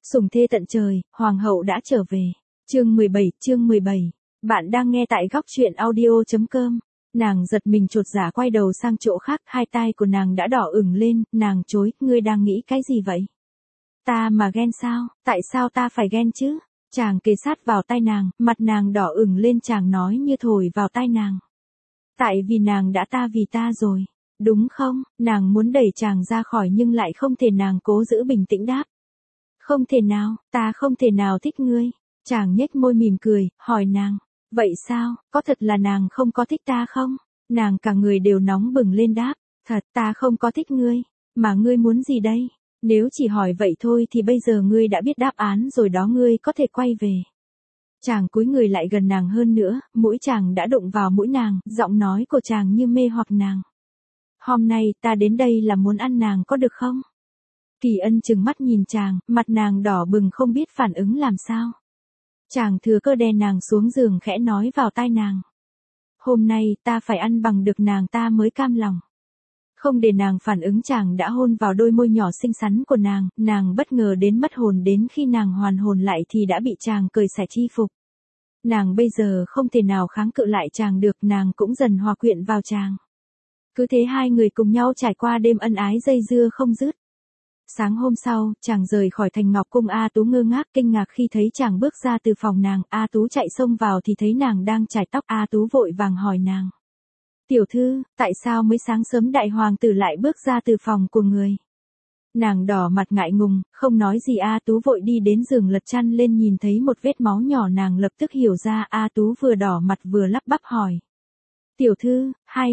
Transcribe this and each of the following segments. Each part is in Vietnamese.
Sủng thê tận trời, hoàng hậu đã trở về. Chương 17. Bạn đang nghe tại góc truyện audio.com. Nàng giật mình chột dạ quay đầu sang chỗ khác, hai tai của nàng đã đỏ ửng lên, nàng chối, ngươi đang nghĩ cái gì vậy? Ta mà ghen sao, tại sao ta phải ghen chứ? Chàng kề sát vào tai nàng, mặt nàng đỏ ửng lên, chàng nói như thổi vào tai nàng. Tại vì nàng đã ta vì ta rồi, đúng không? Nàng muốn đẩy chàng ra khỏi nhưng lại không thể, nàng cố giữ bình tĩnh đáp. Không thể nào, ta không thể nào thích ngươi. Chàng nhếch môi mỉm cười, hỏi nàng, vậy sao, có thật là nàng không có thích ta không? Nàng cả người đều nóng bừng lên đáp, thật ta không có thích ngươi, mà ngươi muốn gì đây? Nếu chỉ hỏi vậy thôi thì bây giờ ngươi đã biết đáp án rồi đó, ngươi có thể quay về. Chàng cúi người lại gần nàng hơn nữa, mũi chàng đã đụng vào mũi nàng, giọng nói của chàng như mê hoặc nàng. Hôm nay ta đến đây là muốn ăn nàng có được không? Kỳ Ân trừng mắt nhìn chàng, mặt nàng đỏ bừng không biết phản ứng làm sao. Chàng thừa cơ đè nàng xuống giường khẽ nói vào tai nàng. Hôm nay ta phải ăn bằng được nàng ta mới cam lòng. Không để nàng phản ứng, chàng đã hôn vào đôi môi nhỏ xinh xắn của nàng bất ngờ đến mất hồn, đến khi nàng hoàn hồn lại thì đã bị chàng cởi xẻ chi phục. Nàng bây giờ không thể nào kháng cự lại chàng được, nàng cũng dần hòa quyện vào chàng. Cứ thế hai người cùng nhau trải qua đêm ân ái dây dưa không dứt. Sáng hôm sau, chàng rời khỏi Thành Ngọc Cung. A Tú ngơ ngác kinh ngạc khi thấy chàng bước ra từ phòng nàng. A Tú chạy xông vào thì thấy nàng đang chải tóc. A Tú vội vàng hỏi nàng. Tiểu thư, tại sao mới sáng sớm đại hoàng tử lại bước ra từ phòng của người? Nàng đỏ mặt ngại ngùng, không nói gì. A Tú vội đi đến giường lật chăn lên, nhìn thấy một vết máu nhỏ, nàng lập tức hiểu ra. A Tú vừa đỏ mặt vừa lắp bắp hỏi. Tiểu thư,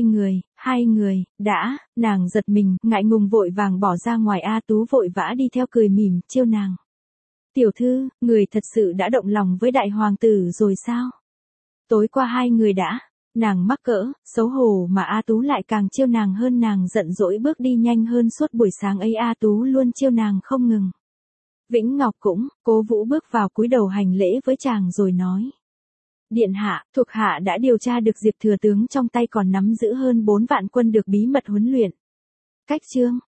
hai người, đã, nàng giật mình, ngại ngùng vội vàng bỏ ra ngoài. A Tú vội vã đi theo, cười mỉm, trêu nàng. Tiểu thư, người thật sự đã động lòng với đại hoàng tử rồi sao? Tối qua hai người đã, nàng mắc cỡ, xấu hổ mà A Tú lại càng trêu nàng hơn, nàng giận dỗi bước đi nhanh hơn. Suốt buổi sáng ấy A Tú luôn trêu nàng không ngừng. Vĩnh Ngọc cũng, Cố Vũ bước vào cúi đầu hành lễ với chàng rồi nói. Điện hạ, thuộc hạ đã điều tra được Diệp thừa tướng trong tay còn nắm giữ hơn 4 vạn quân được bí mật huấn luyện. Cách chương